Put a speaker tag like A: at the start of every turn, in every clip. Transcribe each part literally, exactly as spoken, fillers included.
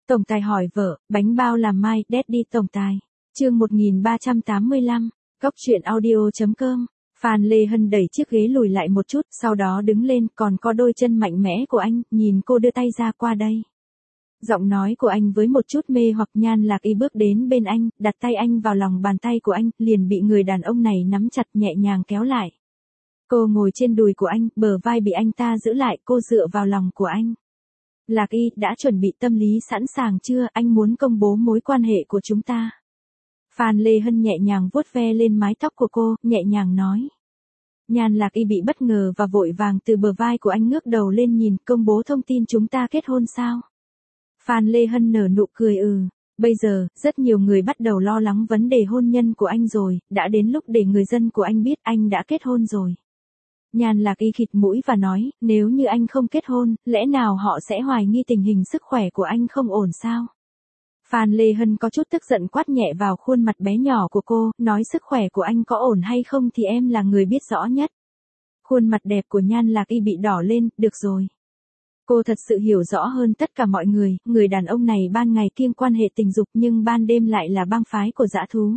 A: Tổng tài hỏi vợ, bánh bao làm mai, Daddy tổng tài. Chương một nghìn ba trăm tám mươi lăm, Cóc truyện audio chấm com. Phan Lê Hân đẩy chiếc ghế lùi lại một chút, sau đó đứng lên, còn có đôi chân mạnh mẽ của anh, nhìn cô đưa tay ra qua đây. Giọng nói của anh với một chút mê hoặc. Nhan Lạc Y bước đến bên anh, đặt tay anh vào lòng bàn tay của anh, liền bị người đàn ông này nắm chặt nhẹ nhàng kéo lại. Cô ngồi trên đùi của anh, bờ vai bị anh ta giữ lại, cô dựa vào lòng của anh. Lạc Y, đã chuẩn bị tâm lý sẵn sàng chưa, anh muốn công bố mối quan hệ của chúng ta. Phan Lê Hân nhẹ nhàng vuốt ve lên mái tóc của cô, nhẹ nhàng nói. Nhan Lạc Y bị bất ngờ và vội vàng từ bờ vai của anh ngước đầu lên nhìn, công bố thông tin chúng ta kết hôn sao? Phan Lê Hân nở nụ cười ừ. Bây giờ, rất nhiều người bắt đầu lo lắng vấn đề hôn nhân của anh rồi, đã đến lúc để người dân của anh biết anh đã kết hôn rồi. Nhan Lạc Y khịt mũi và nói, nếu như anh không kết hôn, lẽ nào họ sẽ hoài nghi tình hình sức khỏe của anh không ổn sao? Phan Lê Hân có chút tức giận quát nhẹ vào khuôn mặt bé nhỏ của cô, nói sức khỏe của anh có ổn hay không thì em là người biết rõ nhất. Khuôn mặt đẹp của Nhan Lạc Y bị đỏ lên, được rồi. Cô thật sự hiểu rõ hơn tất cả mọi người, người đàn ông này ban ngày kiêng quan hệ tình dục nhưng ban đêm lại là bang phái của dã thú.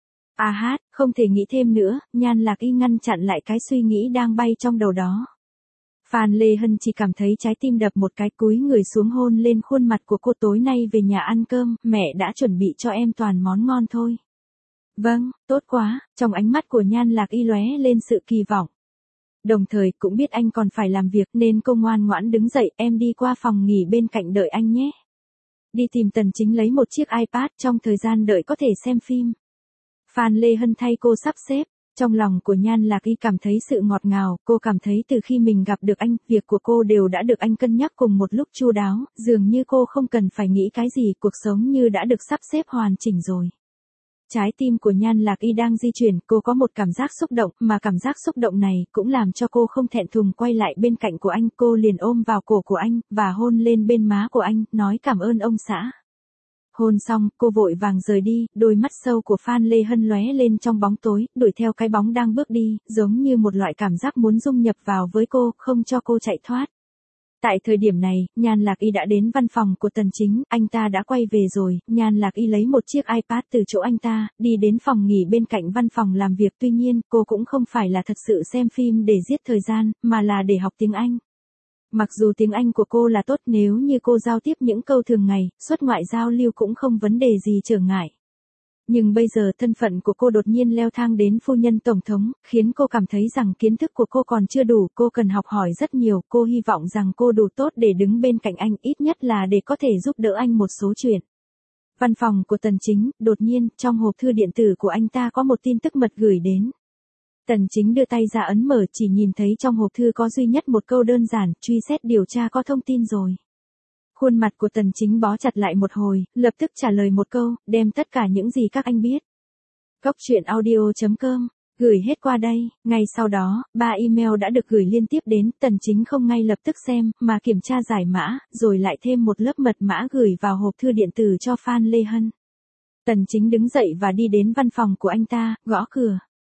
A: À hát, không thể nghĩ thêm nữa, Nhan Lạc Y ngăn chặn lại cái suy nghĩ đang bay trong đầu đó. Phan Lê Hân chỉ cảm thấy trái tim đập một cái, cúi người xuống hôn lên khuôn mặt của cô. Tối nay về nhà ăn cơm, mẹ đã chuẩn bị cho em toàn món ngon thôi. Vâng, tốt quá, trong ánh mắt của Nhan Lạc Y lóe lên sự kỳ vọng. Đồng thời cũng biết anh còn phải làm việc nên cô ngoan ngoãn đứng dậy, em đi qua phòng nghỉ bên cạnh đợi anh nhé. Đi tìm Tần Chính lấy một chiếc iPad, trong thời gian đợi có thể xem phim. Phan Lê Hân thay cô sắp xếp. Trong lòng của Nhan Lạc Y cảm thấy sự ngọt ngào, cô cảm thấy từ khi mình gặp được anh, việc của cô đều đã được anh cân nhắc cùng một lúc chu đáo, dường như cô không cần phải nghĩ cái gì, cuộc sống như đã được sắp xếp hoàn chỉnh rồi. Trái tim của Nhan Lạc Y đang di chuyển, cô có một cảm giác xúc động, mà cảm giác xúc động này cũng làm cho cô không thẹn thùng quay lại bên cạnh của anh, cô liền ôm vào cổ của anh, và hôn lên bên má của anh, nói cảm ơn ông xã. Hôn xong, cô vội vàng rời đi, đôi mắt sâu của Phan Lê Hân lóe lên trong bóng tối, đuổi theo cái bóng đang bước đi, giống như một loại cảm giác muốn dung nhập vào với cô, không cho cô chạy thoát. Tại thời điểm này, Nhan Lạc Y đã đến văn phòng của Tần Chính, anh ta đã quay về rồi, Nhan Lạc Y lấy một chiếc iPad từ chỗ anh ta, đi đến phòng nghỉ bên cạnh văn phòng làm việc, tuy nhiên, cô cũng không phải là thật sự xem phim để giết thời gian, mà là để học tiếng Anh. Mặc dù tiếng Anh của cô là tốt, nếu như cô giao tiếp những câu thường ngày, xuất ngoại giao lưu cũng không vấn đề gì trở ngại. Nhưng bây giờ thân phận của cô đột nhiên leo thang đến phu nhân tổng thống, khiến cô cảm thấy rằng kiến thức của cô còn chưa đủ, cô cần học hỏi rất nhiều, cô hy vọng rằng cô đủ tốt để đứng bên cạnh anh, ít nhất là để có thể giúp đỡ anh một số chuyện. Văn phòng của Tần Chính, đột nhiên, trong hộp thư điện tử của anh ta có một tin tức mật gửi đến. Tần Chính đưa tay ra ấn mở, chỉ nhìn thấy trong hộp thư có duy nhất một câu đơn giản, truy xét điều tra có thông tin rồi. Khuôn mặt của Tần Chính bó chặt lại một hồi, lập tức trả lời một câu, đem tất cả những gì các anh biết. Cóc truyện audio chấm com, gửi hết qua đây. Ngay sau đó, ba email đã được gửi liên tiếp đến, Tần Chính không ngay lập tức xem, mà kiểm tra giải mã, rồi lại thêm một lớp mật mã gửi vào hộp thư điện tử cho Phan Lê Hân. Tần Chính đứng dậy và đi đến văn phòng của anh ta, gõ cửa.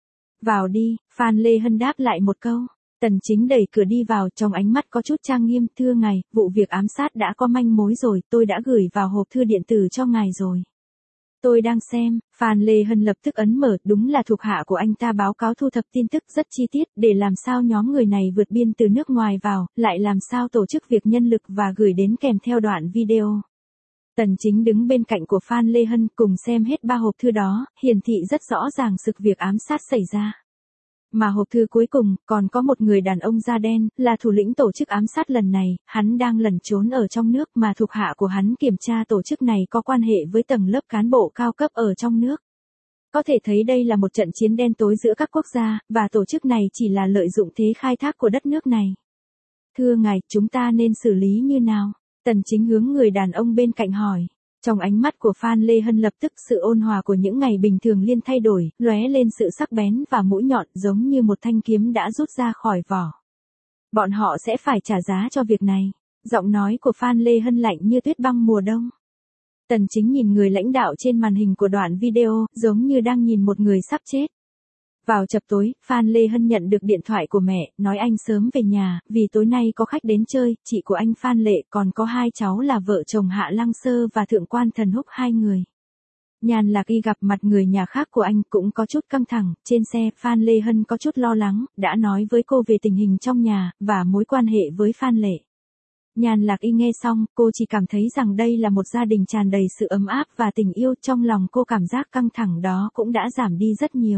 A: Vào đi, Phan Lê Hân đáp lại một câu. Tần Chính đẩy cửa đi vào, trong ánh mắt có chút trang nghiêm, thưa ngài, vụ việc ám sát đã có manh mối rồi, tôi đã gửi vào hộp thư điện tử cho ngài rồi. Tôi đang xem, Phan Lê Hân lập tức ấn mở, đúng là thuộc hạ của anh ta báo cáo thu thập tin tức rất chi tiết, để làm sao nhóm người này vượt biên từ nước ngoài vào, lại làm sao tổ chức việc nhân lực và gửi đến kèm theo đoạn video. Tần Chính đứng bên cạnh của Phan Lê Hân cùng xem hết ba hộp thư đó, hiển thị rất rõ ràng sự việc ám sát xảy ra. Mà hộp thư cuối cùng, còn có một người đàn ông da đen, là thủ lĩnh tổ chức ám sát lần này, hắn đang lẩn trốn ở trong nước mà thuộc hạ của hắn kiểm tra tổ chức này có quan hệ với tầng lớp cán bộ cao cấp ở trong nước. Có thể thấy đây là một trận chiến đen tối giữa các quốc gia, và tổ chức này chỉ là lợi dụng thế khai thác của đất nước này. Thưa ngài, chúng ta nên xử lý như nào? Tần Chính hướng người đàn ông bên cạnh hỏi. Trong ánh mắt của Phan Lê Hân lập tức sự ôn hòa của những ngày bình thường liên thay đổi, lóe lên sự sắc bén và mũi nhọn giống như một thanh kiếm đã rút ra khỏi vỏ. Bọn họ sẽ phải trả giá cho việc này. Giọng nói của Phan Lê Hân lạnh như tuyết băng mùa đông. Tần Chính nhìn người lãnh đạo trên màn hình của đoạn video, giống như đang nhìn một người sắp chết. Vào chập tối, Phan Lê Hân nhận được điện thoại của mẹ, nói anh sớm về nhà, vì tối nay có khách đến chơi, chị của anh Phan Lệ còn có hai cháu là vợ chồng Hạ Lăng Sơ và Thượng quan Thần Húc hai người. Nhan Lạc Y gặp mặt người nhà khác của anh cũng có chút căng thẳng, trên xe Phan Lê Hân có chút lo lắng, đã nói với cô về tình hình trong nhà, và mối quan hệ với Phan Lệ. Nhan Lạc Y nghe xong, cô chỉ cảm thấy rằng đây là một gia đình tràn đầy sự ấm áp và tình yêu, trong lòng cô cảm giác căng thẳng đó cũng đã giảm đi rất nhiều.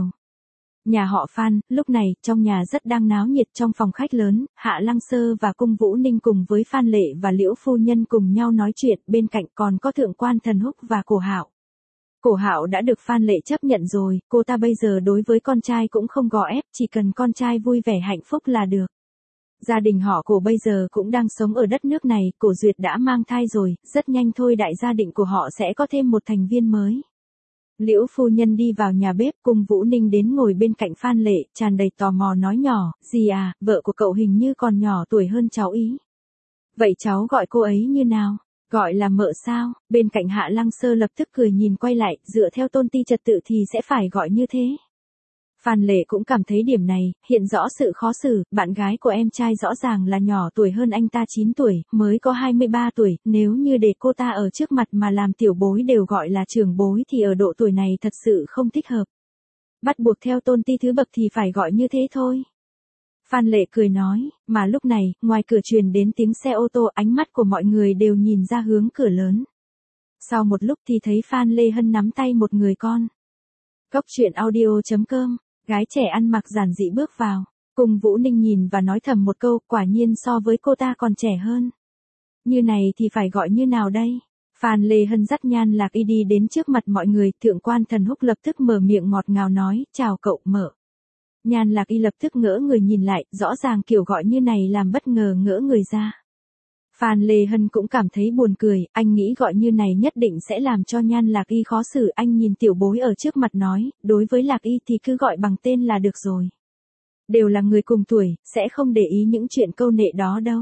A: Nhà họ Phan, lúc này, trong nhà rất đang náo nhiệt. Trong phòng khách lớn, Hạ Lăng Sơ và Cung Vũ Ninh cùng với Phan Lệ và Liễu Phu Nhân cùng nhau nói chuyện, bên cạnh còn có Thượng quan Thần Húc và Cổ Hạo. Cổ Hạo đã được Phan Lệ chấp nhận rồi, cô ta bây giờ đối với con trai cũng không gò ép, chỉ cần con trai vui vẻ hạnh phúc là được. Gia đình họ Cổ bây giờ cũng đang sống ở đất nước này, Cổ Duyệt đã mang thai rồi, rất nhanh thôi đại gia đình của họ sẽ có thêm một thành viên mới. Liễu Phu Nhân đi vào nhà bếp, cùng Vũ Ninh đến ngồi bên cạnh Phan Lệ, tràn đầy tò mò nói nhỏ, dì à, vợ của cậu hình như còn nhỏ tuổi hơn cháu ý. Vậy cháu gọi cô ấy như nào? Gọi là mợ sao? Bên cạnh Hạ Lăng Sơ lập tức cười nhìn quay lại, dựa theo tôn ti trật tự thì sẽ phải gọi như thế. Phan Lệ cũng cảm thấy điểm này, hiện rõ sự khó xử, bạn gái của em trai rõ ràng là nhỏ tuổi hơn anh ta chín tuổi, mới có hai mươi ba tuổi, nếu như để cô ta ở trước mặt mà làm tiểu bối đều gọi là trưởng bối thì ở độ tuổi này thật sự không thích hợp. Bắt buộc theo tôn ti thứ bậc thì phải gọi như thế thôi. Phan Lệ cười nói, mà lúc này, ngoài cửa truyền đến tiếng xe ô tô, ánh mắt của mọi người đều nhìn ra hướng cửa lớn. Sau một lúc thì thấy Phan Lê Hân nắm tay một người con. Cốc truyện audio chấm com. Gái trẻ ăn mặc giản dị bước vào, cùng Vũ Ninh nhìn và nói thầm một câu, quả nhiên so với cô ta còn trẻ hơn. Như này thì phải gọi như nào đây? Phan Lê Hân dắt Nhan Lạc Y đi đến trước mặt mọi người, Thượng quan Thần Húc lập tức mở miệng ngọt ngào nói, chào cậu mợ. Nhan Lạc Y lập tức ngỡ người nhìn lại, rõ ràng kiểu gọi như này làm bất ngờ ngỡ người ra. Phan Lê Hân cũng cảm thấy buồn cười, anh nghĩ gọi như này nhất định sẽ làm cho Nhan Lạc Y khó xử, anh nhìn tiểu bối ở trước mặt nói, đối với Lạc Y thì cứ gọi bằng tên là được rồi. Đều là người cùng tuổi, sẽ không để ý những chuyện câu nệ đó đâu.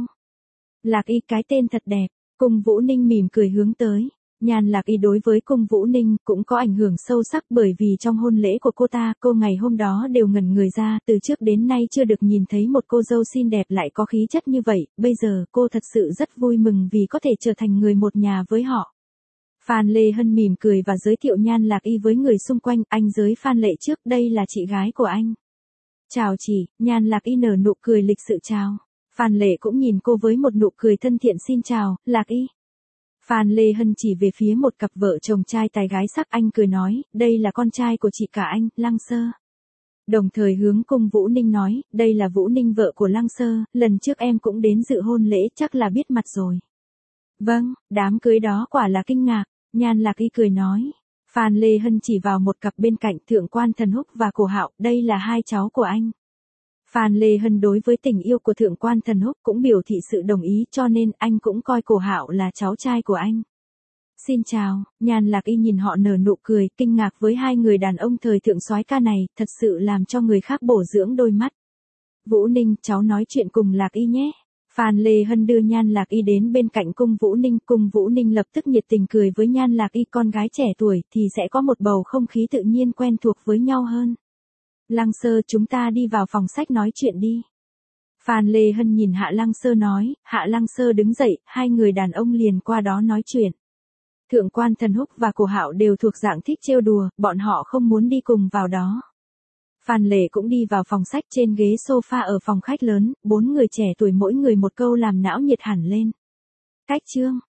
A: Lạc Y cái tên thật đẹp, Cung Vũ Ninh mỉm cười hướng tới. Nhan Lạc Y đối với Cung Vũ Ninh cũng có ảnh hưởng sâu sắc bởi vì trong hôn lễ của cô ta, cô ngày hôm đó đều ngẩn người ra, từ trước đến nay chưa được nhìn thấy một cô dâu xinh đẹp lại có khí chất như vậy, bây giờ cô thật sự rất vui mừng vì có thể trở thành người một nhà với họ. Phan Lê Hân mỉm cười và giới thiệu Nhan Lạc Y với người xung quanh, anh giới Phan Lệ trước, đây là chị gái của anh. Chào chị, Nhan Lạc Y nở nụ cười lịch sự chào. Phan Lệ cũng nhìn cô với một nụ cười thân thiện xin chào, Lạc Y. Phan Lê Hân chỉ về phía một cặp vợ chồng trai tài gái sắc, anh cười nói, đây là con trai của chị cả anh, Lăng Sơ. Đồng thời hướng Cung Vũ Ninh nói, đây là Vũ Ninh vợ của Lăng Sơ, lần trước em cũng đến dự hôn lễ chắc là biết mặt rồi. Vâng, đám cưới đó quả là kinh ngạc, Nhan Lạc Y cười nói. Phan Lê Hân chỉ vào một cặp bên cạnh, Thượng quan Thần Húc và Cổ Hạo, đây là hai cháu của anh. Phan Lê Hân đối với tình yêu của Thượng quan Thần Húc cũng biểu thị sự đồng ý, cho nên anh cũng coi Cổ Hạo là cháu trai của anh. Xin chào, Nhan Lạc Y nhìn họ nở nụ cười, kinh ngạc với hai người đàn ông thời thượng soái ca này, thật sự làm cho người khác bổ dưỡng đôi mắt. Vũ Ninh, cháu nói chuyện cùng Lạc Y nhé. Phan Lê Hân đưa Nhan Lạc Y đến bên cạnh Cung Vũ Ninh, Cung Vũ Ninh lập tức nhiệt tình cười với Nhan Lạc Y, con gái trẻ tuổi thì sẽ có một bầu không khí tự nhiên quen thuộc với nhau hơn. Lăng Sơ, chúng ta đi vào phòng sách nói chuyện đi. Phan Lê Hân nhìn Hạ Lăng Sơ nói, Hạ Lăng Sơ đứng dậy, hai người đàn ông liền qua đó nói chuyện. Thượng quan Thần Húc và Cổ Hạo đều thuộc dạng thích trêu đùa, bọn họ không muốn đi cùng vào đó. Phan Lệ cũng đi vào phòng sách, trên ghế sofa ở phòng khách lớn, bốn người trẻ tuổi mỗi người một câu làm não nhiệt hẳn lên. Cách chương